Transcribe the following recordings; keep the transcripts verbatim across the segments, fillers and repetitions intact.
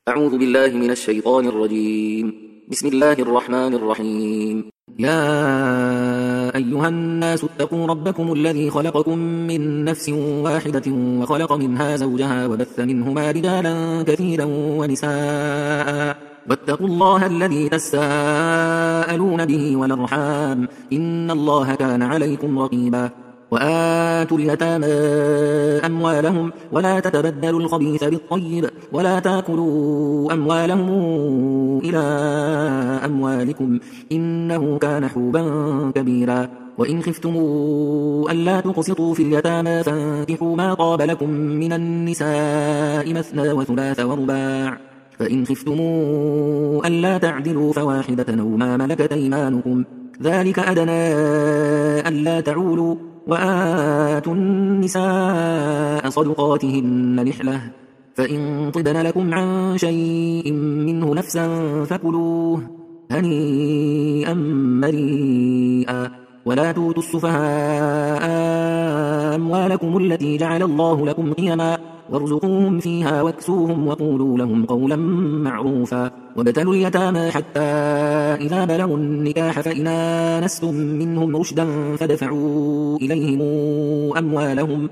أعوذ بالله من الشيطان الرجيم. بسم الله الرحمن الرحيم. يا أيها الناس اتقوا ربكم الذي خلقكم من نفس واحدة وخلق منها زوجها وبث منهما رجالا كثيرا ونساء واتقوا الله الذي تساءلون به والأرحام إن الله كان عليكم رقيبا. وآتوا اليتامى أموالهم ولا تتبدلوا الخبيث بالطيب ولا تأكلوا أموالهم إلى أموالكم إنه كان حوبا كبيرا. وإن خفتموا ألا تقسطوا في اليتامى فانكحوا ما طاب لكم من النساء مثنى وثلاث ورباع فإن خفتموا ألا تعدلوا فواحدة أو ما ملكت أيمانكم ذلك أدنى ألا تعولوا. وآتوا النساء صدقاتهن نحلة فإن طبن لكم عن شيء منه نفسا فكلوه هنيئا مريئا. ولا توتوا السفهاء أموالكم التي جعل الله لكم قيما وارزقوهم فيها واكسوهم وقولوا لهم قولا معروفا. وابتلوا اليتامى حتى إذا بلغوا النكاح فإن آنستم منهم رشدا فدفعوا إليهم أموالهم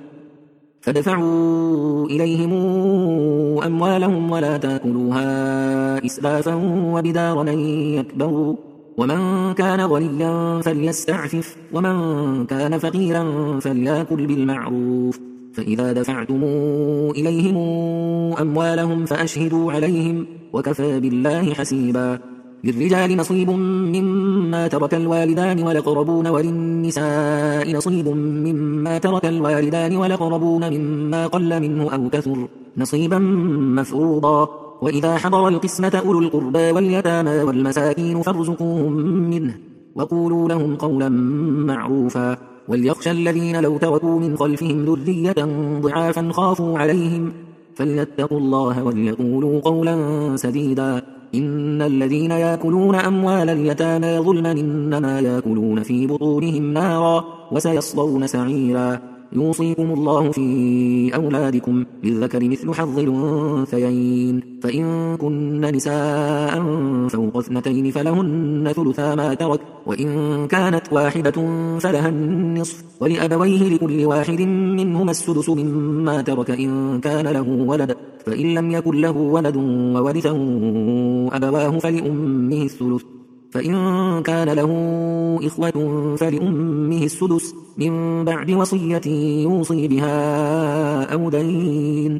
فدفعوا إليهم أموالهم ولا تأكلوها إسرافا وبدارا أن يكبروا. ومن كان غنيا فليستعفف ومن كان فقيرا فليأكل بالمعروف. فإذا دفعتم إليهم أموالهم فأشهدوا عليهم وكفى بالله حسيبا. للرجال نصيب مما ترك الوالدان والأقربون وللنساء نصيب مما ترك الوالدان والأقربون مما قل منه أو كثر نصيبا مفروضا. وإذا حضر القسمة أولو القربى واليتامى والمساكين فارزقوهم منه وقولوا لهم قولا معروفا. وليخشى الذين لو تركوا من خلفهم ذرية ضعافا خافوا عليهم فليتقوا الله وليقولوا قولا سديدا. إن الذين يأكلون أموال اليتامى ظلما إنما يأكلون في بطونهم نارا وسيصلون سعيرا. يوصيكم الله في أولادكم للذكر مثل حظ الأنثيين فإن كن نساء فوق اثنتين فلهن ثلثا ما ترك وإن كانت واحدة فلها النصف ولأبويه لكل واحد منهما السدس مما ترك إن كان له ولد فإن لم يكن له ولد وورثه أبواه فلأمه الثلث فإن كان له إخوة فلأمه السدس من بعد وصية يوصي بها أو دين.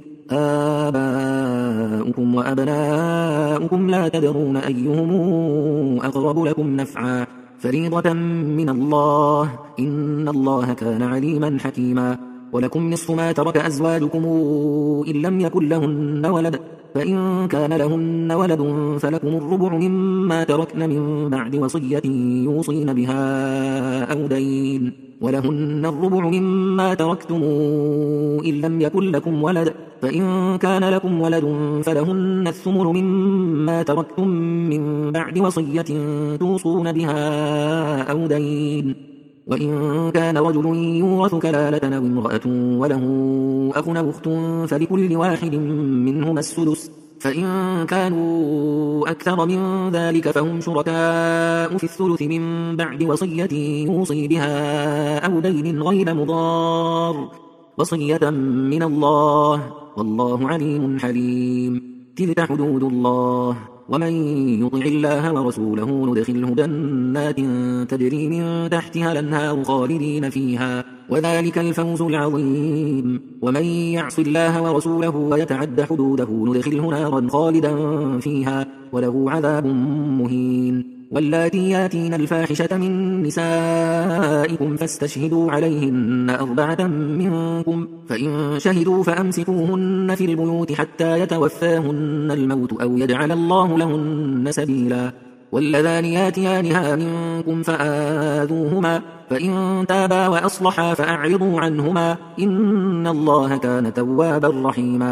آباؤكم وأبناؤكم لا تدرون أيهم أقرب لكم نفعا فريضة من الله إن الله كان عليما حكيما. ولكم نصف ما ترك أزواجكم إن لم يكن لهن ولد فإن كان لهن ولد فلكم الربع مما تركن من بعد وصية يوصين بها أو دين. ولهن الربع مما تركتم إن لم يكن لكم ولد فإن كان لكم ولد فلهن الثمن مما تركتم من بعد وصية توصون بها أو دين. وإن كان رجل يورث كلالة أو امرأة وله أخ أو أخت فلكل واحد منهما السدس فإن كانوا أكثر من ذلك فهم شركاء في الثلث من بعد وصية يوصي بها أو دين غير مضار وصية من الله والله عليم حليم. تلك حدود الله ومن يطع الله ورسوله ندخله جنات تجري من تحتها الأنهار خالدين فيها وذلك الفوز العظيم. ومن يعص الله ورسوله ويتعد حدوده ندخله نارا خالدا فيها وله عذاب مهين. واللاتي ياتين الفاحشة من نسائكم فاستشهدوا عليهن أربعة منكم فإن شهدوا فأمسكوهن في البيوت حتى يتوفاهن الموت أو يجعل الله لهن سبيلا. واللذان ياتيانها منكم فآذوهما فإن تابا وأصلحا فأعرضوا عنهما إن الله كان توابا رحيما.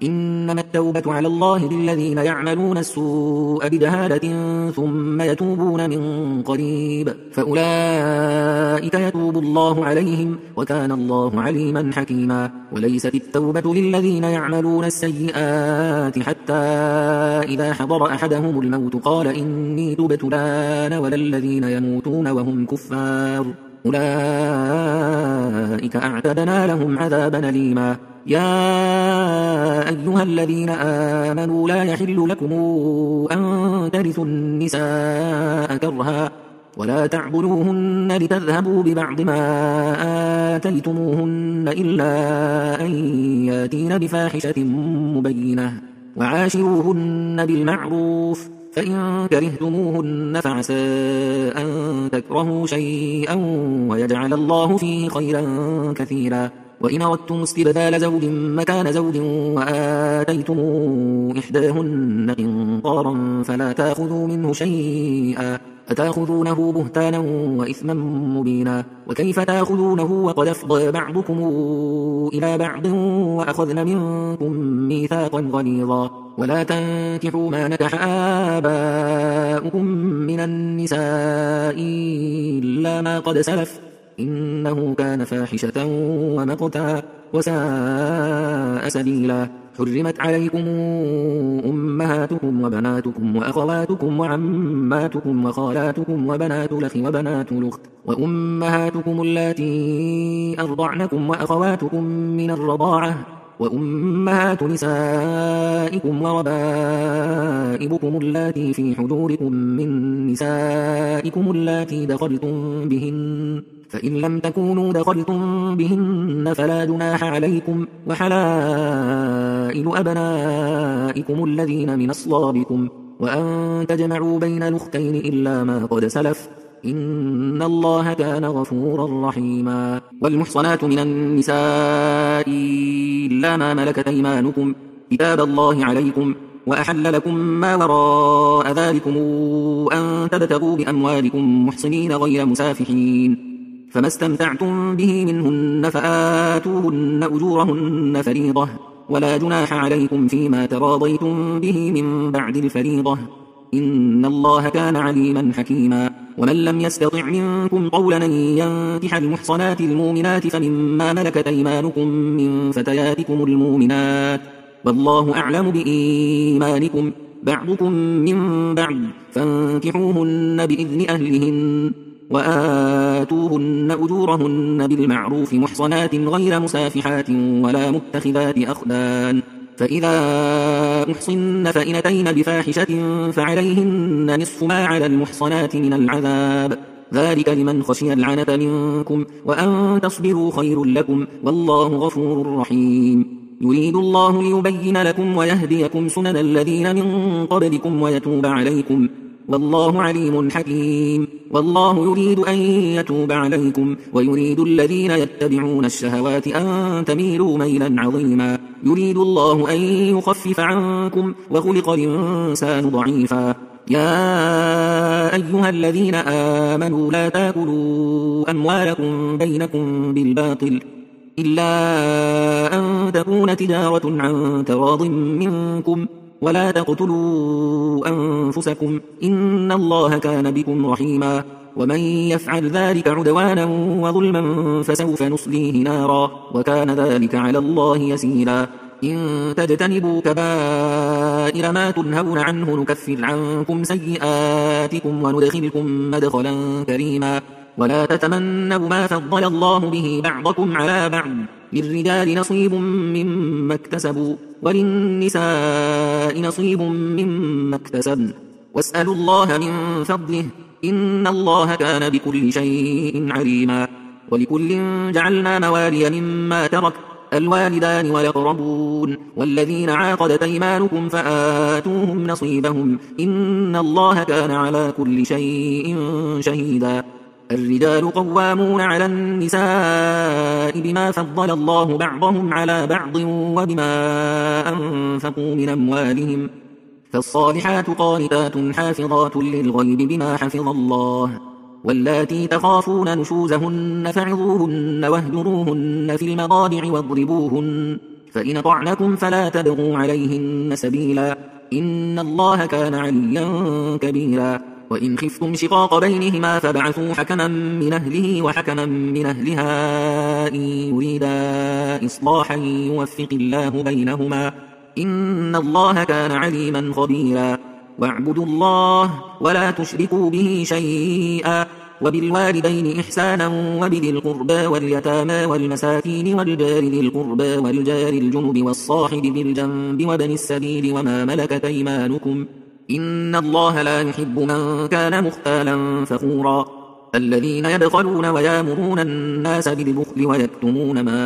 إنما التوبة على الله للذين يعملون السوء بجهالة ثم يتوبون من قريب فأولئك يتوب الله عليهم وكان الله عليما حكيما. وليست التوبة للذين يعملون السيئات حتى إذا حضر أحدهم الموت قال إني تبت الآن ولا الذين يموتون وهم كفار أولئك أعتدنا لهم عذابا أليما. يا أيها الذين آمنوا لا يحل لكم أن ترثوا النساء كرها ولا تعبدوهن لتذهبوا ببعض ما آتيتموهن إلا أن ياتين بفاحشة مبينة وعاشروهن بالمعروف فإن كرهتموهن فعسى أن تكرهوا شيئا ويجعل الله فيه خيرا كثيرا. وإن أردتم استبدال زوج مكان زوج وآتيتم إحداهن قنطارا فلا تأخذوا منه شيئا أتأخذونه بهتانا وإثما مبينا. وكيف تأخذونه وقد أفضى بعضكم إلى بعض وأخذن منكم ميثاقا غليظا. ولا تنكحوا ما نكح آباؤكم من النساء إلا ما قد سلف إنه كان فاحشة ومقتا وساء سبيلا. حرمت عليكم أمهاتكم وبناتكم وأخواتكم وعماتكم وخالاتكم وبنات الأخ وبنات الأخت وأمهاتكم اللاتي أرضعنكم وأخواتكم من الرضاعة وأمهات نسائكم وربائبكم اللاتي في حجوركم من نسائكم اللاتي دخلتم بهن فإن لم تكونوا دخلتم بهن فلا جناح عليكم وحلائل أبنائكم الذين من أصلابكم وأن تجمعوا بين الأختين إلا ما قد سلف إن الله كان غفورا رحيما. والمحصنات من النساء إلا ما ملكت أيمانكم كتاب الله عليكم وأحل لكم ما وراء ذلكم أن تبتغوا بأموالكم محصنين غير مسافحين فما استمتعتم به منهن فآتوهن أجورهن فريضة ولا جناح عليكم فيما تراضيتم به من بعد الفريضة إن الله كان عليما حكيما. ومن لم يستطع منكم قولا أن ينكح المحصنات المؤمنات فمما ملكت أيمانكم من فتياتكم المؤمنات والله أعلم بإيمانكم بعضكم من بعض فانكحوهن بإذن أهلهن وآتوهن أجورهن بالمعروف محصنات غير مسافحات ولا متخذات أخدان فإذا أحصن فإن أتين بفاحشة فعليهن نصف ما على المحصنات من العذاب ذلك لمن خشي العنة منكم وأن تصبروا خير لكم والله غفور رحيم. يريد الله ليبين لكم ويهديكم سنن الذين من قبلكم ويتوب عليكم والله عليم حكيم. والله يريد أن يتوب عليكم ويريد الذين يتبعون الشهوات أن تميلوا ميلا عظيما. يريد الله أن يخفف عنكم وخلق الإنسان ضعيفا. يا أيها الذين آمنوا لا تأكلوا أموالكم بينكم بالباطل إلا أن تكون تجارة عن تراض منكم ولا تقتلوا أنفسكم إن الله كان بكم رحيما. ومن يفعل ذلك عدوانا وظلما فسوف نصليه نارا وكان ذلك على الله يسيرا. إن تجتنبوا كبائر ما تنهون عنه نكفر عنكم سيئاتكم وندخلكم مدخلا كريما. ولا تتمنوا ما فضل الله به بعضكم على بعض للرجال نصيب مما اكتسبوا وللنساء نصيب مما اكتسبن واسألوا الله من فضله إن الله كان بكل شيء عليما. ولكل جعلنا موالي مما ترك الوالدان والأقربون والذين عاقدت أيمانكم فآتوهم نصيبهم إن الله كان على كل شيء شهيدا. الرجال قوامون على النساء بما فضل الله بعضهم على بعض وبما أنفقوا من أموالهم فالصالحات قانتات حافظات للغيب بما حفظ الله. واللاتي تخافون نشوزهن فعظوهن واهجروهن في المضاجع واضربوهن فإن طعنكم فلا تبغوا عليهن سبيلا إن الله كان عليا كبيرا وإن خفتم شقاق بينهما فابعثوا حكما من أهله وحكما من أهلها إن يريدا إصلاحا يوفق الله بينهما إن الله كان عليما خبيرا واعبدوا الله ولا تشركوا به شيئا وبالوالدين إحسانا وبذي القربى واليتامى والمساكين والجار ذي القربى والجار الجنب والصاحب بالجنب وابن السبيل وما ملكت أيمانكم إن الله لا يحب من كان مختالا فخورا الذين يبخلون ويامرون الناس بالبخل ويكتمون ما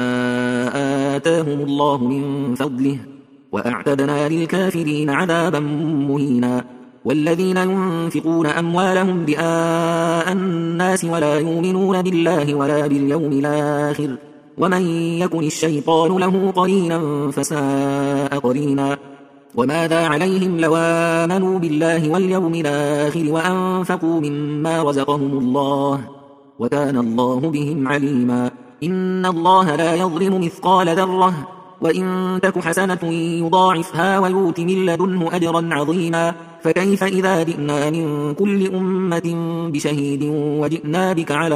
آتاهم الله من فضله وأعتدنا للكافرين عذابا مهينا والذين ينفقون أموالهم رئاء الناس ولا يؤمنون بالله ولا باليوم الآخر ومن يكن الشيطان له قرينا فساء قرينا وماذا عليهم لو آمنوا بالله واليوم الآخر وأنفقوا مما رزقهم الله وكان الله بهم عليما إن الله لا يظلم مثقال ذرة وإن تك حسنة يضاعفها ويؤت من لدنه أجرا عظيما فكيف إذا جئنا من كل أمة بشهيد وجئنا بك على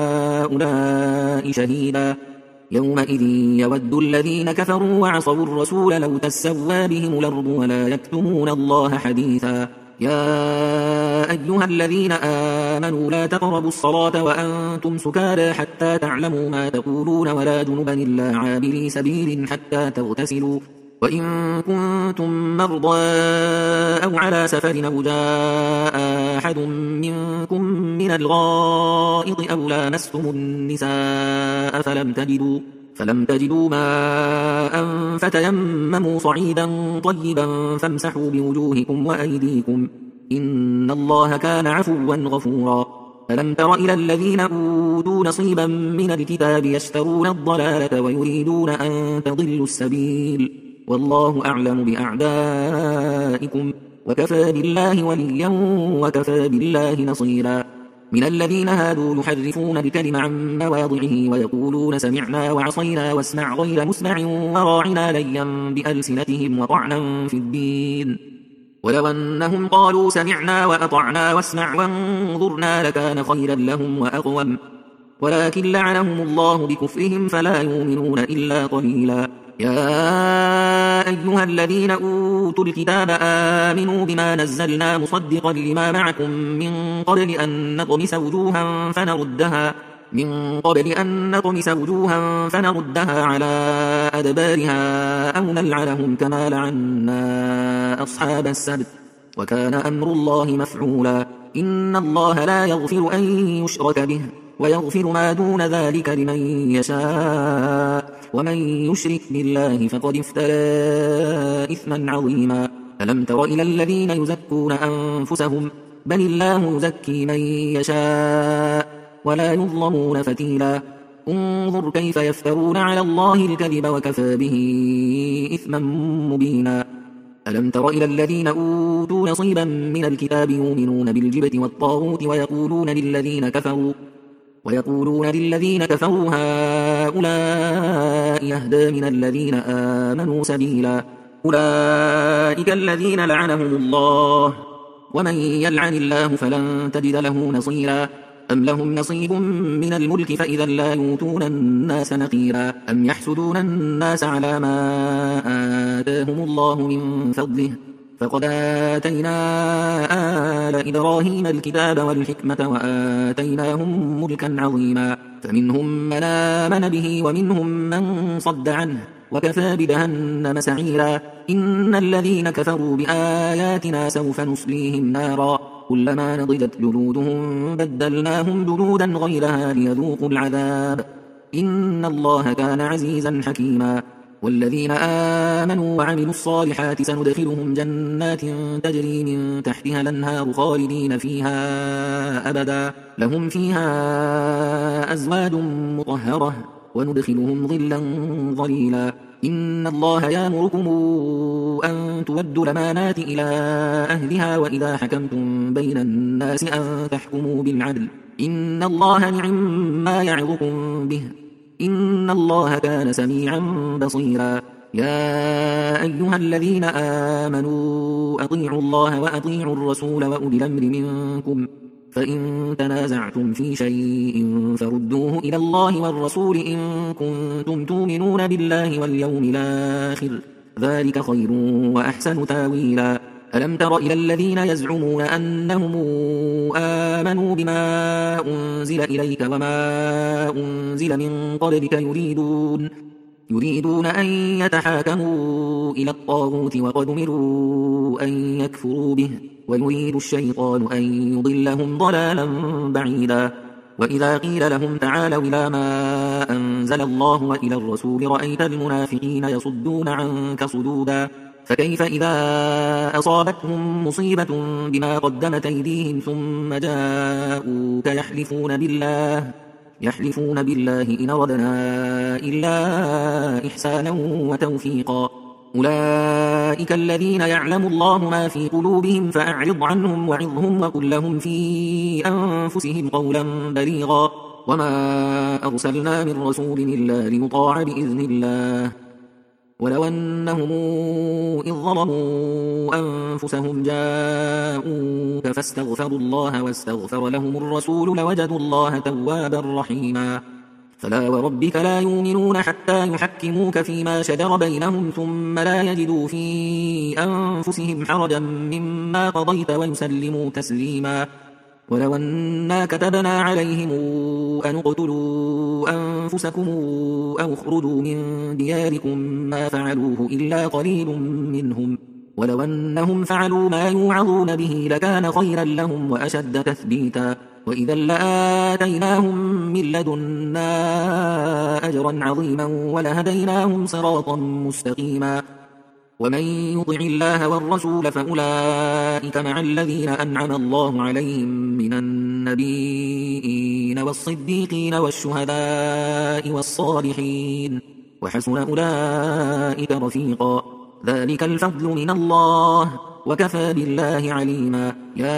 هؤلاء شهيدا يومئذ يود الذين كفروا وعصوا الرسول لو تسوى بهم الأرض ولا يكتمون الله حديثا يا أيها الذين آمنوا لا تقربوا الصلاة وأنتم سكارى حتى تعلموا ما تقولون ولا جنبا إلا عابري سبيل حتى تغتسلوا وإن كنتم مرضى أو على سفر أو جاء أحد منكم من الغائط أو لامستم النساء فلم تجدوا فلم تجدوا ماء فتيمموا صعيدا طيبا فامسحوا بوجوهكم وأيديكم إن الله كان عفوا غفورا ألم تر إلى الذين أوتوا نصيبا من الكتاب يشترون الضلالة ويريدون أن تضلوا السبيل والله أعلم بأعدائكم وكفى بالله وليا وكفى بالله نصيرا من الذين هادوا يحرفون الكلم عن مواضعه ويقولون سمعنا وعصينا واسمع غير مسمع وراعنا ليا بألسنتهم وطعنا في الدين ولو أنهم قالوا سمعنا وأطعنا واسمع وانظرنا لكان خيرا لهم وأقوم ولكن لعنهم الله بكفرهم فلا يؤمنون إلا قليلا يا أيها الذين أوتوا الكتاب آمنوا بما نزلنا مصدقا لما معكم من قبل أن نطمس وجوها فنردها من قبل أن نطمس وجوها فنردها على أدبارها أو نلعنهم كما لعنا أصحاب السبت وكان أمر الله مفعولا إن الله لا يغفر أن يشرك به ويغفر ما دون ذلك لمن يشاء ومن يشرك بالله فقد افترى إثما عظيما ألم تر إلى الذين يزكون أنفسهم بل الله يزكي من يشاء ولا يظلمون فتيلا انظر كيف يفترون على الله الكذب وكفى به إثما مبينا ألم تر إلى الذين أوتوا نصيبا من الكتاب يؤمنون بالجبت والطاغوت ويقولون للذين كفروا ويقولون للذين كفروا هؤلاء يهدى من الذين آمنوا سبيلا أولئك الذين لعنهم الله ومن يلعن الله فلن تجد له نصيرا أم لهم نصيب من الملك فإذا لا يؤتون الناس نقيرا أم يحسدون الناس على ما آتاهم الله من فضله فقد آتينا آل إبراهيم الكتاب والحكمة وآتيناهم ملكا عظيما فمنهم من آمن به ومنهم من صد عنه وكفى بجهنم سعيرا إن الذين كفروا بآياتنا سوف نصليهم نارا كلما نضجت جلودهم بدلناهم جلودا غيرها ليذوقوا العذاب إن الله كان عزيزا حكيما والذين آمنوا وعملوا الصالحات سندخلهم جنات تجري من تحتها الأنهار خالدين فيها أبدا لهم فيها أزواج مطهرة وندخلهم ظلا ظليلا إن الله يأمركم أن تودوا الأمانات إلى أهلها وإذا حكمتم بين الناس أن تحكموا بالعدل إن الله نعم ما يعظكم به إن الله كان سميعا بصيرا يا أيها الذين آمنوا أطيعوا الله وأطيعوا الرسول وأولي الأمر منكم فإن تنازعتم في شيء فردوه إلى الله والرسول إن كنتم تؤمنون بالله واليوم الآخر ذلك خير وأحسن تاويلا. ألم تر إلى الذين يزعمون أنهم آمنوا بما أنزل إليك وما أنزل من قبلك يريدون يريدون أن يتحاكموا إلى الطاغوت وقد أمروا أن يكفروا به ويريد الشيطان أن يضلهم ضلالا بعيدا. وإذا قيل لهم تعالوا إلى ما أنزل الله وإلى الرسول رأيت المنافقين يصدون عنك صدودا. فكيف إذا أصابتهم مصيبة بما قدمت أيديهم ثم جاءوك يحلفون بالله يحلفون بالله إن أردنا إلا إحسانا وتوفيقا. أولئك الذين يعلم الله ما في قلوبهم فأعرض عنهم وعظهم وقل لهم في أنفسهم قولا بليغا. وما أرسلنا من رسول إلا ليطاع بإذن الله ولو أنهم إذ ظلموا أنفسهم جاءوك فاستغفروا الله واستغفر لهم الرسول لوجدوا الله توابا رحيما. فلا وربك لا يؤمنون حتى يحكموك فيما شجر بينهم ثم لا يجدوا في أنفسهم حرجا مما قضيت ويسلموا تسليما. ولو أنا كتبنا عليهم أن اقتلوا أنفسكم أو اخرجوا من دياركم ما فعلوه إلا قليل منهم ولو أنهم فعلوا ما يوعظون به لكان خيرا لهم وأشد تثبيتا. وإذا لآتيناهم من لدنا أجرا عظيما ولهديناهم صراطا مستقيما. ومن يطع الله والرسول فأولئك مع الذين أنعم الله عليهم من النبيين والصديقين والشهداء والصالحين وحسن أولئك رفيقا. ذلك الفضل من الله وكفى بالله عليما.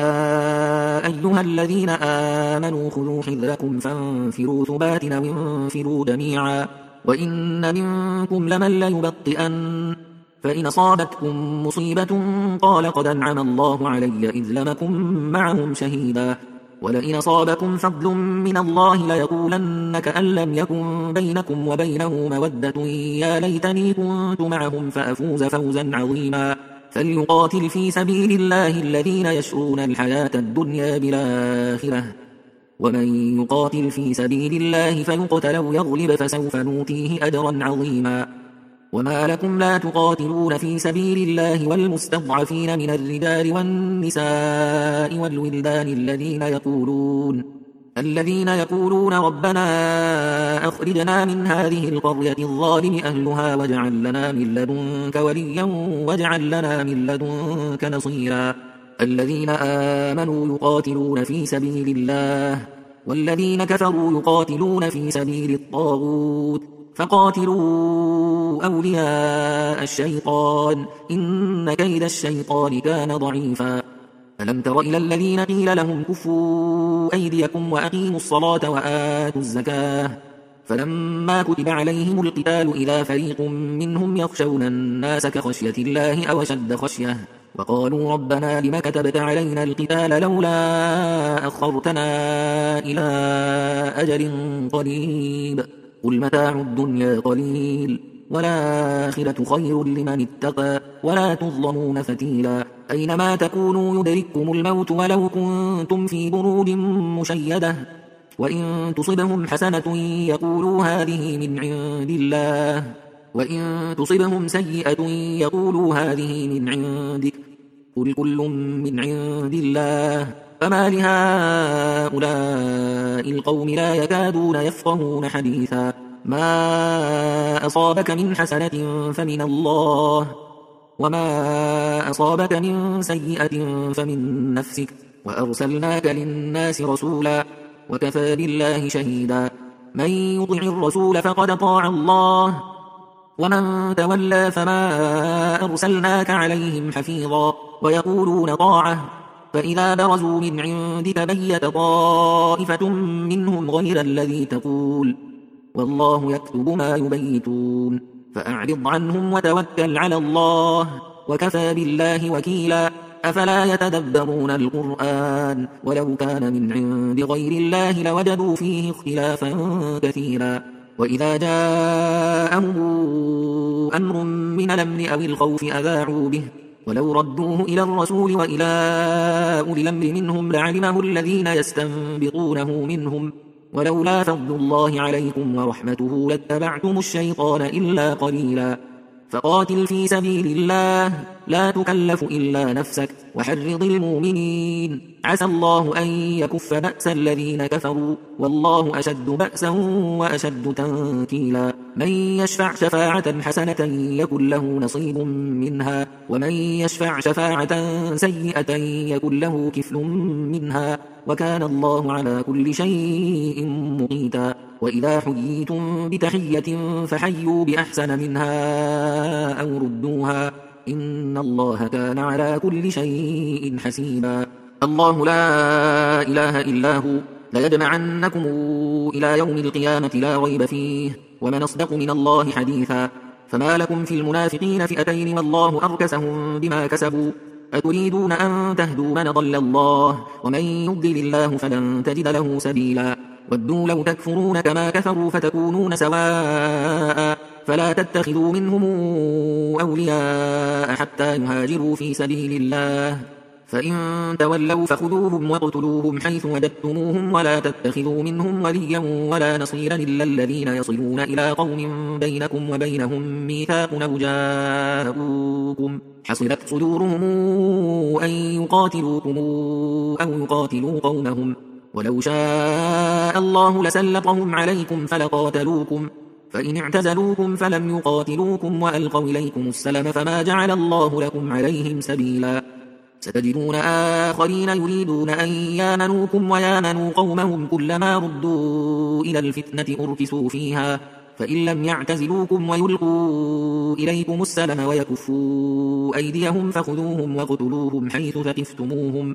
يا أيها الذين آمنوا خذوا حذركم فانفروا ثبات وانفروا جميعا وإن منكم لمن ليبطئن فإن أصابتكم مصيبة قال قد أنعم الله علي إذ لم أكن معهم شهيدا ولئن أصابكم فضل من الله ليقولن كأن لم يكن بينكم وبينه مودة يا ليتني كنت معهم فأفوز فوزا عظيما. فليقاتل في سبيل الله الذين يشرون الحياة الدنيا بالآخرة ومن يقاتل في سبيل الله فيقتل أو يغلب فسوف نؤتيه أجرا عظيما. وما لكم لا تقاتلون في سبيل الله والمستضعفين من الرجال والنساء والولدان الذين يقولون الذين يقولون ربنا أخرجنا من هذه القرية الظالم أهلها واجعل لنا من لدنك وليا واجعل لنا من لدنك نصيرا. الذين آمنوا يقاتلون في سبيل الله والذين كفروا يقاتلون في سبيل الطاغوت فقاتلوا أولياء الشيطان إن كيد الشيطان كان ضعيفا. ألم تر إلى الذين قيل لهم كفوا أيديكم وأقيموا الصلاة وآتوا الزكاة فلما كتب عليهم القتال إذا فريق منهم يخشون الناس كخشية الله أو أشد خشية وقالوا ربنا لم كتبت علينا القتال لولا أخرتنا إلى أجل قريب قل متاع الدنيا قليل والآخرة خير لمن اتقى ولا تظلمون فتيلا. أينما تكونوا يدرككم الموت ولو كنتم في بروج مشيدة وإن تصبهم حسنة يقولوا هذه من عند الله وإن تصبهم سيئة يقولوا هذه من عندك قل كل من عند الله فما لهؤلاء القوم لا يكادون يفقهون حديثا. ما أصابك من حسنة فمن الله وما أصابك من سيئة فمن نفسك وأرسلناك للناس رسولا وكفى بالله شهيدا. من يطع الرسول فقد طاع الله ومن تولى فما أرسلناك عليهم حفيظا. ويقولون طاعة فإذا برزوا من عندك بيت طائفة منهم غير الذي تقول والله يكتب ما يبيتون. فأعرض عنهم وتوكل على الله وكفى بالله وكيلا أفلا يتدبرون القرآن ولو كان من عند غير الله لوجدوا فيه اختلافا كثيرا وإذا جاءهم أمر من الأمن أو الخوف أذاعوا به ولو ردوه إلى الرسول وإلى أولي الأمر منهم لعلمه الذين يستنبطونه منهم ولولا فضل الله عليكم ورحمته لاتبعتم الشيطان إلا قليلا فقاتل في سبيل الله لا تكلف إلا نفسك وحرض المؤمنين عسى الله أن يكف بأس الذين كفروا والله أشد بأسا وأشد تنكيلا من يشفع شفاعة حسنة يكن له نصيب منها ومن يشفع شفاعة سيئة يكن له كفل منها وكان الله على كل شيء مقيتا وإذا حييتم بتحية فحيوا بأحسن منها أو ردوها إن الله كان على كل شيء حسيبا الله لا إله إلا هو ليجمعنكم إلى يوم القيامة لا ريب فيه ومن أصدق من الله حديثا فما لكم في المنافقين فئتين والله أركسهم بما كسبوا أتريدون أن تهدوا من ضل الله ومن يضلل الله فلن تجد له سبيلا ودوا لو تكفرون كما كفروا فتكونون سواء فلا تتخذوا منهم أولياء حتى يهاجروا في سبيل الله فإن تولوا فخذوهم واقتلوهم حيث وجدتموهم ولا تتخذوا منهم وليا ولا نصيرا إلا الذين يصلون إلى قوم بينكم وبينهم ميثاق أو جاءوكم حصلت صدورهم أن يقاتلوكم أو يقاتلوا قومهم ولو شاء الله لسلطهم عليكم فلقاتلوكم فإن اعتزلوكم فلم يقاتلوكم وألقوا إليكم السلم فما جعل الله لكم عليهم سبيلا ستجدون آخرين يريدون أن يامنوكم ويامنوا قومهم كلما ردوا إلى الفتنة أركسوا فيها فإن لم يعتزلوكم ويلقوا إليكم السلم ويكفوا أيديهم فخذوهم واقتلوهم حيث ثقفتموهم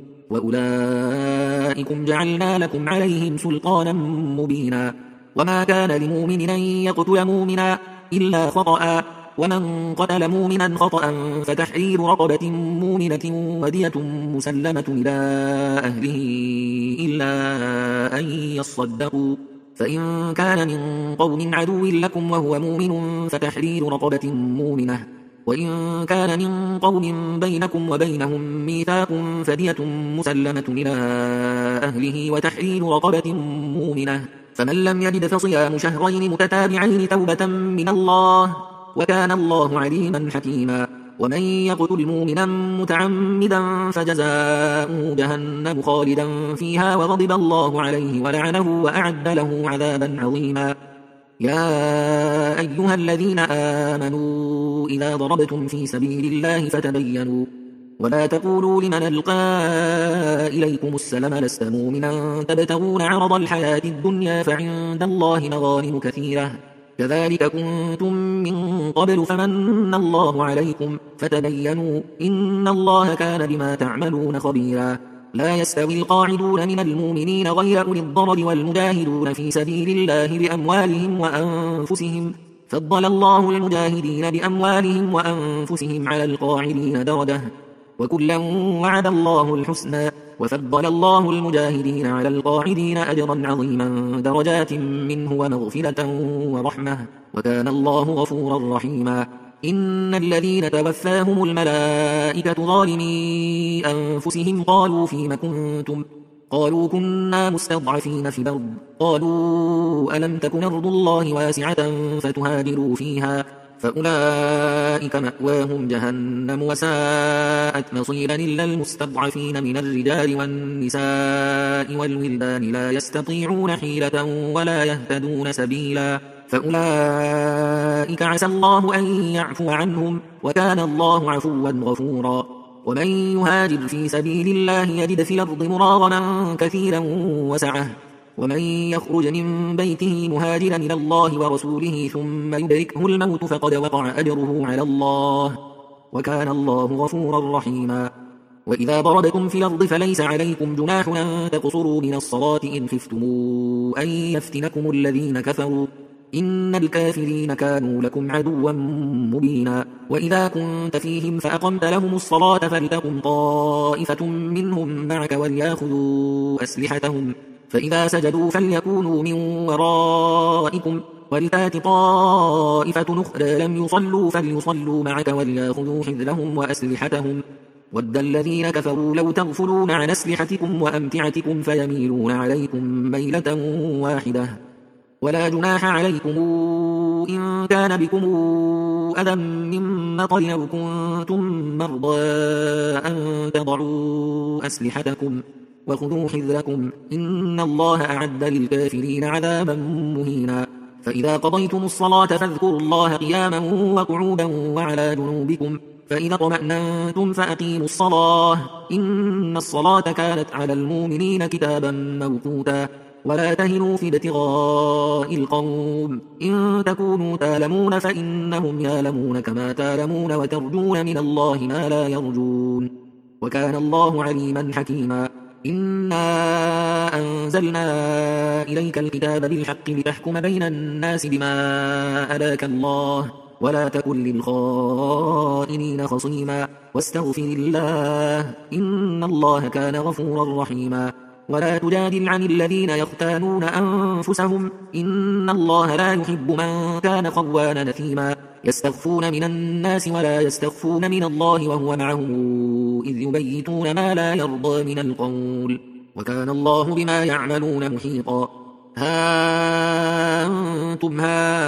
وأولئكم جعلنا لكم عليهم سلطانا مبينا وما كان لمؤمن أن يقتل مؤمنا إلا خطأ ومن قتل مؤمنا خطأ فتحرير رقبة مؤمنة ودية مسلمة إلى أهله إلا أن يصدقوا فإن كان من قوم عدو لكم وهو مؤمن فتحرير رقبة مؤمنة وإن كان من قوم بينكم وبينهم ميثاق فدية مسلمة إلى أهله وتحرير رقبة مؤمنة فمن لم يجد فصيام شهرين متتابعين توبة من الله وكان الله عليما حكيما ومن يقتل مؤمنا متعمدا فجزاؤه جهنم خالدا فيها وغضب الله عليه ولعنه وأعد له عذابا عظيما يا أيها الذين آمنوا إذا ضربتم في سبيل الله فتبينوا ولا تقولوا لمن ألقى إليكم السلم لست مؤمنا تبتغون عرض الحياة الدنيا فعند الله مغانم كثيرة كذلك كنتم من قبل فمن الله عليكم فتبينوا إن الله كان بما تعملون خبيرا لا يستوي القاعدون من المؤمنين غير أولي الضرر والمجاهدون في سبيل الله بأموالهم وأنفسهم فضل الله المجاهدين بأموالهم وأنفسهم على القاعدين درجة وكلا وعد الله الحسنى وفضل الله المجاهدين على القاعدين أجرا عظيما درجات منه ومغفرة ورحمة وكان الله غفورا رحيما إن الذين توفاهم الملائكة ظالمي أنفسهم قالوا فيم كنتم قالوا كنا مستضعفين في الأرض قالوا ألم تكن أرض الله واسعة فتهاجروا فيها فأولئك مأواهم جهنم وساءت مصيرا إلا المستضعفين من الرجال والنساء والولدان لا يستطيعون حيلة ولا يهتدون سبيلا فأولئك عسى الله أن يعفو عنهم وكان الله عفوا غفورا ومن يهاجر في سبيل الله يجد في الأرض مراغما كثيرا وسعة ومن يخرج من بيته مهاجرا إلى الله ورسوله ثم يدركه الموت فقد وقع أجره على الله وكان الله غفورا رحيما وإذا ضربتم في الأرض فليس عليكم جناح أن تقصروا من الصلاة إن خفتم أن يفتنكم الذين كفروا إن الكافرين كانوا لكم عدوا مبينا وإذا كنت فيهم فأقمت لهم الصلاة فلتقم طائفة منهم معك وليأخذوا أسلحتهم فإذا سجدوا فليكونوا من ورائكم ولتات طائفة أخرى لم يصلوا فليصلوا معك وليأخذوا حذرهم وأسلحتهم ود الذين كفروا لو تغفلون عن أسلحتكم وأمتعتكم فيميلون عليكم ميلة واحدة ولا جناح عليكم إن كان بكم أذى من مطر أو كنتم مرضى أن تضعوا أسلحتكم وخذوا حذركم إن الله أعد للكافرين عذابا مهينا فإذا قضيتم الصلاة فاذكروا الله قياما وقعودا وعلى جنوبكم فإذا اطمأننتم فأقيموا الصلاة إن الصلاة كانت على المؤمنين كتابا موقوتا ولا تهنوا في ابتغاء القوم إن تكونوا تالمون فإنهم يالمون كما تالمون وترجون من الله ما لا يرجون وكان الله عليما حكيما إنا أنزلنا إليك الكتاب بالحق لتحكم بين الناس بما أراك الله ولا تكن للخائنين خصيما واستغفر الله إن الله كان غفورا رحيما ولا تجادل عن الذين يختانون أنفسهم إن الله لا يحب من كان خوانا نثيما يستخفون من الناس ولا يستخفون من الله وهو معهم إذ يبيتون ما لا يرضى من القول وكان الله بما يعملون محيطا ها أنتم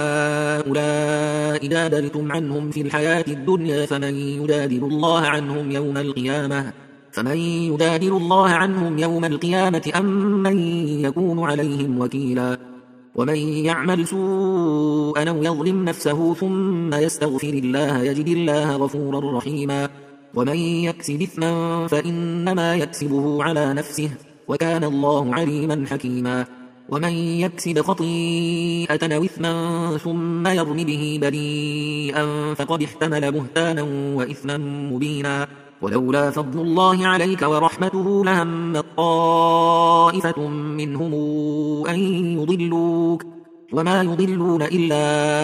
هؤلاء جادلتم عنهم في الحياة الدنيا فمن يجادل الله عنهم يوم القيامة فمن يجادل الله عنهم يوم القيامة أم من يكون عليهم وكيلا ومن يعمل سوءا أو يظلم نفسه ثم يستغفر الله يجد الله غفورا رحيما ومن يكسب إثما فإنما يكسبه على نفسه وكان الله عليما حكيما ومن يكسب خطيئة أو إثما ثم يرم به بريئا فقد احتمل بهتانا وإثما مبينا ولولا فضل الله عليك ورحمته لهمت طائفة منهم أن يضلوك وما يضلون إلا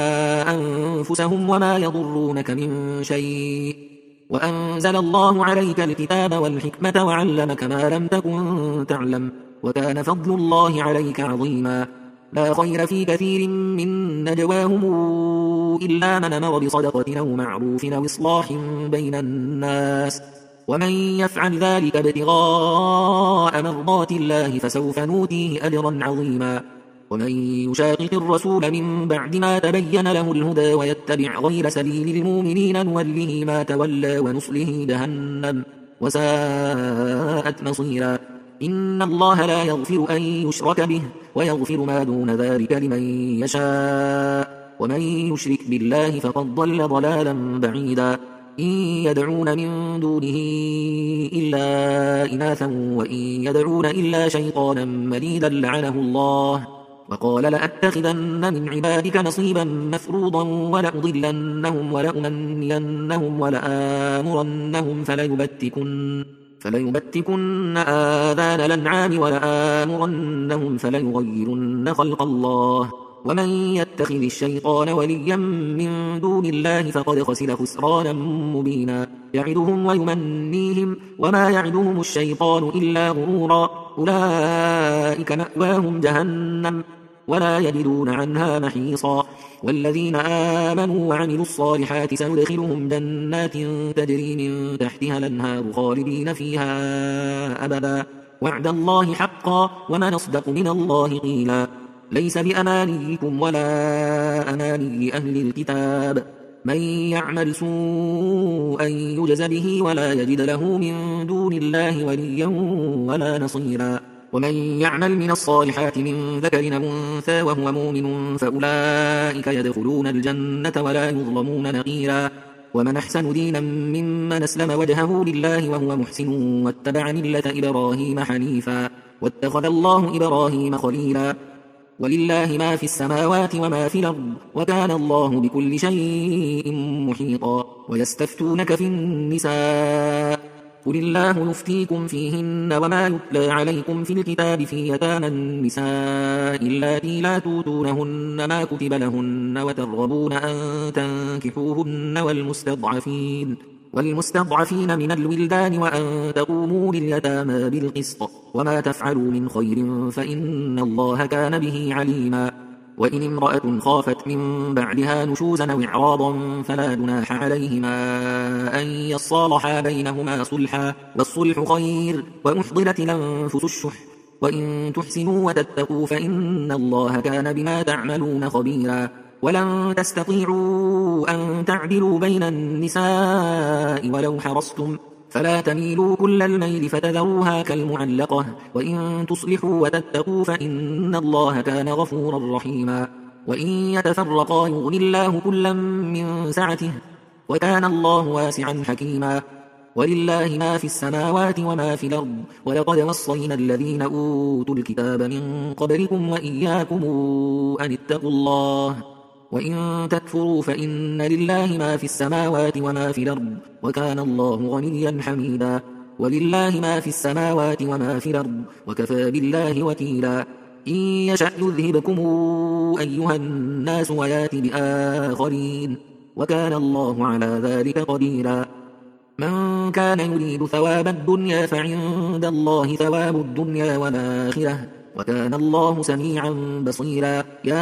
أنفسهم وما يضرونك من شيء وأنزل الله عليك الكتاب والحكمة وعلمك ما لم تكن تعلم وكان فضل الله عليك عظيما لا خير في كثير من نجواهم إلا من أمر بصدقة أو معروف أو إصلاح بين الناس ومن يفعل ذلك ابتغاء مرضات الله فسوف نؤتيه أجرا عظيما ومن يشاقق الرسول من بعد ما تبين له الهدى ويتبع غير سبيل المؤمنين نوله ما تولى ونصله جهنم وساءت مصيرا إن الله لا يغفر أن يشرك به ويغفر ما دون ذلك لمن يشاء ومن يشرك بالله فقد ضل ضلالا بعيدا إن يدعون من دونه إلا إناثا وإن يدعون إلا شيطانا مريدا لعنه الله وقال لأتخذن من عبادك نصيبا مفروضا ولأضلنهم ولأمنينهم ولآمرنهم فليبتكن فليبتكن آذان الأنعام ولآمرنهم فليغيرن خلق الله ومن يتخذ الشيطان وليا من دون الله فقد خسر خسرانا مبينا يعدهم ويمنيهم وما يعدهم الشيطان إلا غرورا أولئك مأواهم جهنم ولا يجدون عنها محيصا والذين آمنوا وعملوا الصالحات سندخلهم جنات تجري من تحتها الأنهار خالدين فيها أبدا وعد الله حقا ومن أصدق من الله قيلا ليس بأمانيكم ولا أماني أهل الكتاب من يعمل سوءا يجز به ولا يجد له من دون الله وليا ولا نصيرا ومن يعمل من الصالحات من ذكر أو أنثى وهو مؤمن فأولئك يدخلون الجنة ولا يظلمون نقيرا ومن أحسن دينا ممن أسلم وجهه لله وهو محسن واتبع ملة إبراهيم حنيفا واتخذ الله إبراهيم خليلا ولله ما في السماوات وما في الأرض وكان الله بكل شيء محيطا ويستفتونك في النساء قل الله يفتيكم فيهن وما يتلى عليكم في الكتاب في يتامى النساء اللاتي لا توتونهن ما كتب لهن وترغبون أن تنكحوهن والمستضعفين والمستضعفين من الولدان وأن تقوموا لليتامى بالقسط وما تفعلوا من خير فإن الله كان به عليما. وإن امرأة خافت من بعدها نشوزا أو إعراضا فلا جناح عليهما أن يصالحا بينهما صلحا والصلح خير وأحضرت الأنفس الشح وإن تحسنوا وتتقوا فإن الله كان بما تعملون خبيرا. ولن تستطيعوا أن تعدلوا بين النساء ولو حرصتم فلا تميلوا كل الميل فتذروها كالمعلقة وإن تصلحوا وتتقوا فإن الله كان غفورا رحيما. وإن يتفرقا يغني الله كلا من سعته وكان الله واسعا حكيما. ولله ما في السماوات وما في الأرض ولقد وصينا الذين أوتوا الكتاب من قبلكم وإياكم أن اتقوا الله وإن تكفروا فإن لله ما في السماوات وما في الأرض وكان الله غنيا حميدا. ولله ما في السماوات وما في الأرض وكفى بالله وكيلا. إن يشأ يذهبكم أيها الناس ويات بآخرين وكان الله على ذلك قديرا. من كان يريد ثواب الدنيا فعند الله ثواب الدنيا والآخرة وكان الله سميعا بصيرا.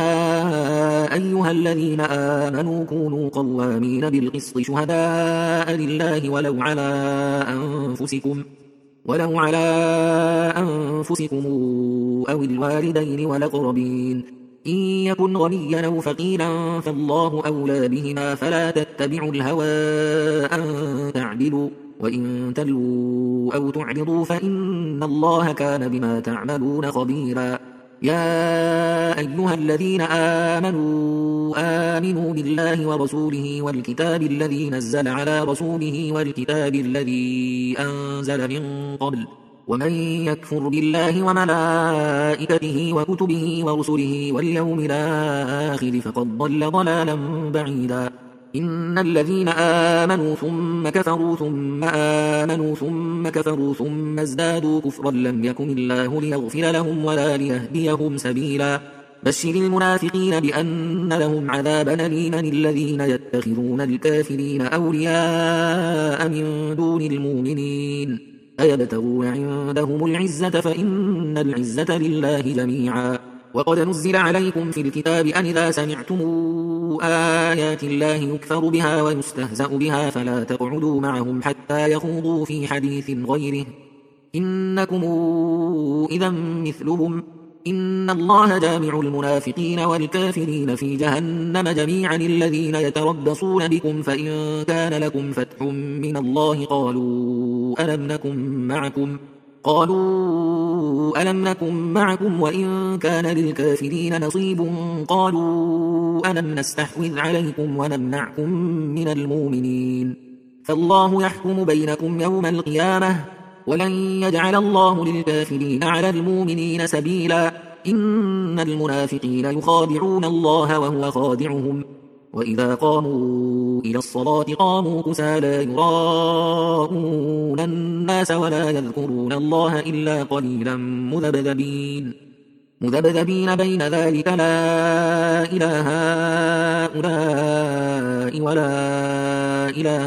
يا أيها الذين آمنوا كونوا قوامين بالقسط شهداء لله ولو على أنفسكم ولو على أنفسكم أو الوالدين والأقربين إن يكن غنيا أو فقيرا فالله أولى بهما فلا تتبعوا الهوى أن تعدلوا وإن تلووا أو تعرضوا فإن الله كان بما تعملون خبيرا. يا أيها الذين آمنوا آمنوا بالله ورسوله والكتاب الذي نزل على رسوله والكتاب الذي أنزل من قبل ومن يكفر بالله وملائكته وكتبه ورسله واليوم الآخر فقد ضل ضلالا بعيدا. إن الذين آمنوا ثم كفروا ثم آمنوا ثم كفروا ثم ازدادوا كفرا لم يكن الله ليغفر لهم ولا ليهديهم سبيلا. بشر المنافقين بأن لهم عذابا أليما الذين يتخذون الكافرين أولياء من دون المؤمنين أيبتغون عندهم العزة فإن العزة لله جميعا. وقد نزل عليكم في الكتاب أن إذا سمعتم آيات الله يكفر بها ويستهزأ بها فلا تقعدوا معهم حتى يخوضوا في حديث غيره إنكم إذا مثلهم إن الله جامع المنافقين والكافرين في جهنم جميعا الذين يتربصون بكم فإن كان لكم فتح من الله قالوا ألم نكن معكم قالوا ألم نكن معكم وإن كان للكافرين نصيب قالوا ألم نستحوذ عليكم ونمنعكم من المؤمنين فالله يحكم بينكم يوم القيامة ولن يجعل الله للكافرين على المؤمنين سبيلا. إن المنافقين يخادعون الله وهو خادعهم وإذا قاموا إلى الصلاة قاموا كسالى يراءون الناس ولا يذكرون الله إلا قليلا مذبذبين مذبذبين بين ذلك لا إله هؤلاء ولا إله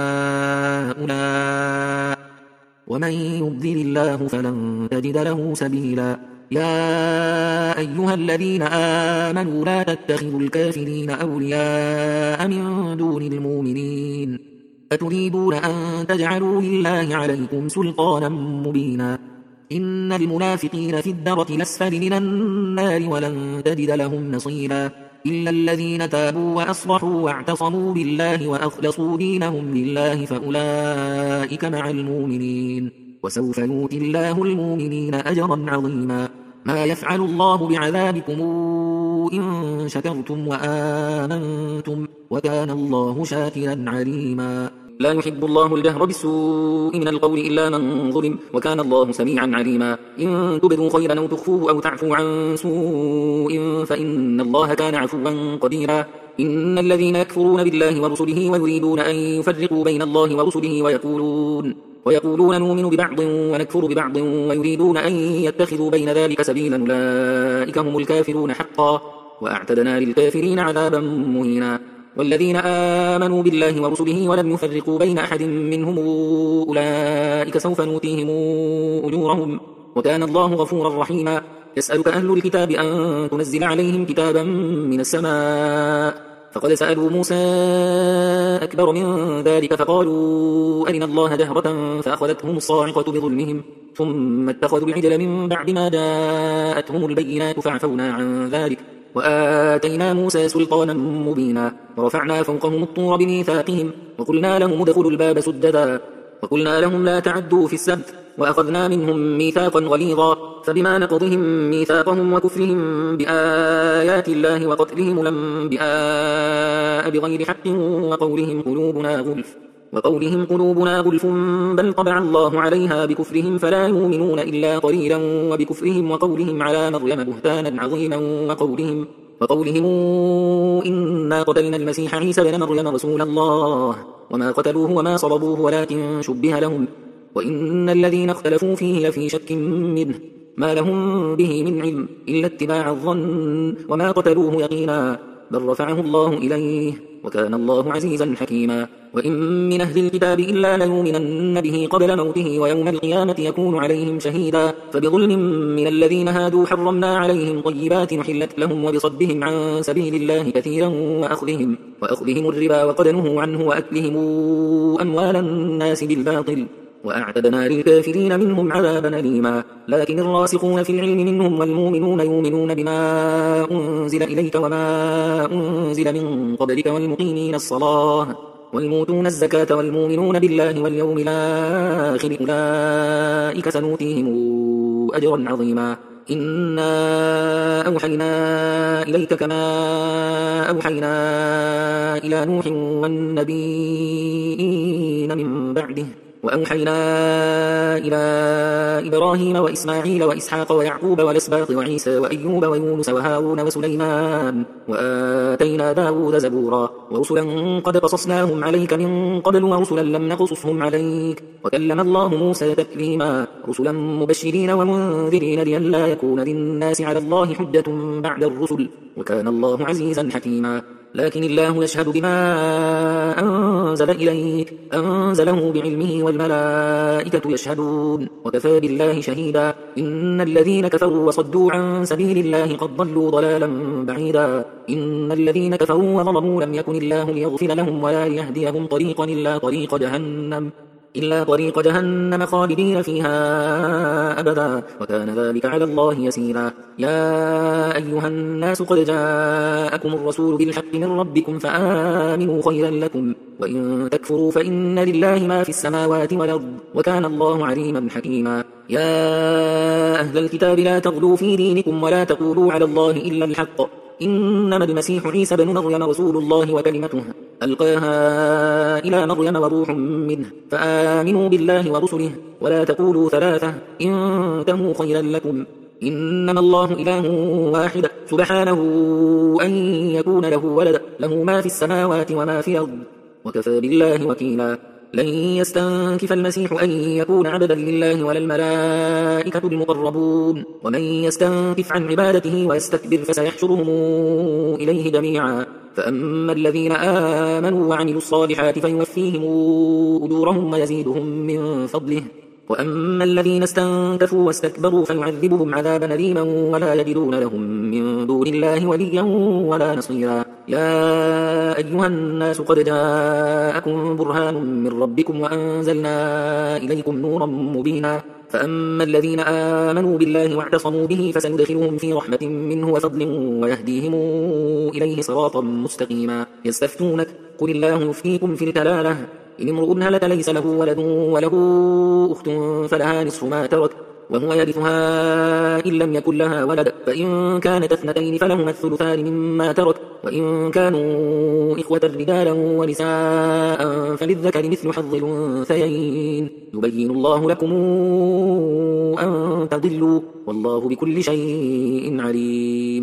هؤلاء ومن يضلل الله فلن تجد له سبيلا. يا أيها الذين آمنوا لا تتخذوا الكافرين أولياء من دون المؤمنين أتريدون أن تجعلوا لله عليكم سلطانا مبينا. إن المنافقين في الدرك الأسفل من النار ولن تجد لهم نصيرا إلا الذين تابوا وأصلحوا واعتصموا بالله وأخلصوا دينهم لله فأولئك مع المؤمنين وسوف يؤتي الله المؤمنين أجرا عظيما. ما يفعل الله بعذابكم إن شكرتم وآمنتم وكان الله شاكرا عليما. لا يحب الله الجهر بالسوء من القول إلا من ظلم وكان الله سميعا عليما. إن تبدوا خيرا أو تخفوه أو تعفوا عن سوء فإن الله كان عفوا قديرا. إن الذين يكفرون بالله ورسله ويريدون أن يفرقوا بين الله ورسله ويقولون ويقولون نؤمن ببعض ونكفر ببعض ويريدون أن يتخذوا بين ذلك سبيلا أولئك هم الكافرون حقا وأعتدنا للكافرين عذابا مهينا والذين آمنوا بالله ورسله ولم يفرقوا بين أحد منهم أولئك سوف نؤتيهم أجورهم وكان الله غفورا رحيما يسألك أهل الكتاب أن تنزل عليهم كتابا من السماء فقد سألوا موسى أكبر من ذلك فقالوا أرنا الله جهرة فأخذتهم الصاعقة بظلمهم ثم اتخذوا العجل من بعد ما جاءتهم البينات فعفونا عن ذلك وآتينا موسى سلطانا مبينا ورفعنا فوقهم الطور بميثاقهم وقلنا لهم ادخلوا الباب سددا وقلنا لهم لا تعدوا في السبت وأخذنا منهم ميثاقا غليظا فبما نقضهم ميثاقهم وكفرهم بآيات الله وقتلهم الأنبياء بغير حق وقولهم قلوبنا غلف وقولهم قلوبنا غلف بل طبع الله عليها بكفرهم فلا يؤمنون إلا قليلا وبكفرهم وقولهم على مريم بهتانا عظيما وقولهم وقولهم إنا قتلنا المسيح عيسى بن مريم رسول الله وما قتلوه وما صلبوه ولكن شبه لهم وإن الذين اختلفوا فيه لفي شك منه ما لهم به من علم إلا اتباع الظن وما قتلوه يقينا بل رفعه الله إليه وكان الله عزيزا حكيما وإن من أهل الكتاب إلا ليؤمنن به قبل موته ويوم القيامة يكون عليهم شهيدا فبظلم من الذين هادوا حرمنا عليهم طيبات حلت لهم وبصدهم عن سبيل الله كثيرا وأخذهم, وأخذهم الربا وقد نهوا عنه وأكلهم أموال الناس بالباطل وأعتدنا للكافرين منهم عذابا أليما لكن الراسخون في العلم منهم والمؤمنون يؤمنون بما أنزل إليك وما أنزل من قبلك والمقيمين الصلاة والموتون الزكاة والمؤمنون بالله واليوم الآخر أولئك سنؤتيهم أجرا عظيما إنا أوحينا إليك كما أوحينا إلى نوح والنبيين من بعده وأوحينا إلى إبراهيم وإسماعيل وإسحاق ويعقوب والأسباط وعيسى وأيوب ويونس وهارون وسليمان وآتينا داود زبورا ورسلا قد قصصناهم عليك من قبل ورسلا لم نقصصهم عليك وكلم الله موسى تكليما رسلا مبشرين ومنذرين لئلا يكون للناس على الله حجة بعد الرسل وكان الله عزيزا حكيما لكن الله يشهد بما أنزل إليك أنزله بعلمه والملائكة يشهدون وكفى بالله شهيدا إن الذين كفروا وصدوا عن سبيل الله قد ضلوا ضلالا بعيدا إن الذين كفروا وظلموا لم يكن الله ليغفر لهم ولا ليهديهم طريقا إلا طريق جهنم إلا طريق جهنم خالدين فيها أبدا وكان ذلك على الله يسيرا يا أيها الناس قد جاءكم الرسول بالحق من ربكم فآمنوا خيرا لكم وإن تكفروا فإن لله ما في السماوات والأرض وكان الله عليما حكيما يا أهل الكتاب لا تغلوا في دينكم ولا تقولوا على الله إلا الحق إنما المسيح عيسى بن مريم رسول الله وكلمته ألقاها إلى مريم وروح منه فآمنوا بالله ورسله ولا تقولوا ثلاثة انتهوا خيرا لكم إنما الله إله واحد سبحانه أن يكون له ولد له ما في السماوات وما في الأرض وكفى بالله وكيلا لن يستنكف المسيح أن يكون عبدا لله ولا الملائكة المقربون ومن يستنكف عن عبادته ويستكبر فسيحشرهم إليه جميعا فأما الذين آمنوا وعملوا الصالحات فيوفيهم أجورهم ويزيدهم من فضله وأما الذين استنكفوا واستكبروا فيعذبهم عذابا أليما ولا يجدون لهم من دون الله وليا ولا نصيرا يا أيها الناس قد جاءكم برهان من ربكم وأنزلنا إليكم نورا مبينا فأما الذين آمنوا بالله واعتصموا به فسندخلهم في رحمة منه وفضل ويهديهم إليه صراطا مستقيما يستفتونك قل الله يفتيكم في الكلالة إن امرؤ هلك ليس له ولد وله أخت فلها نصف ما ترك وهو يرثها إن لم يكن لها ولد فإن كانت اثنتين فلهما الثلثان مما ترك وإن كانوا إخوة رجالا ونساء فللذكر مثل حظ الأنثيين يبين الله لكم أن تضلوا والله بكل شيء عليم.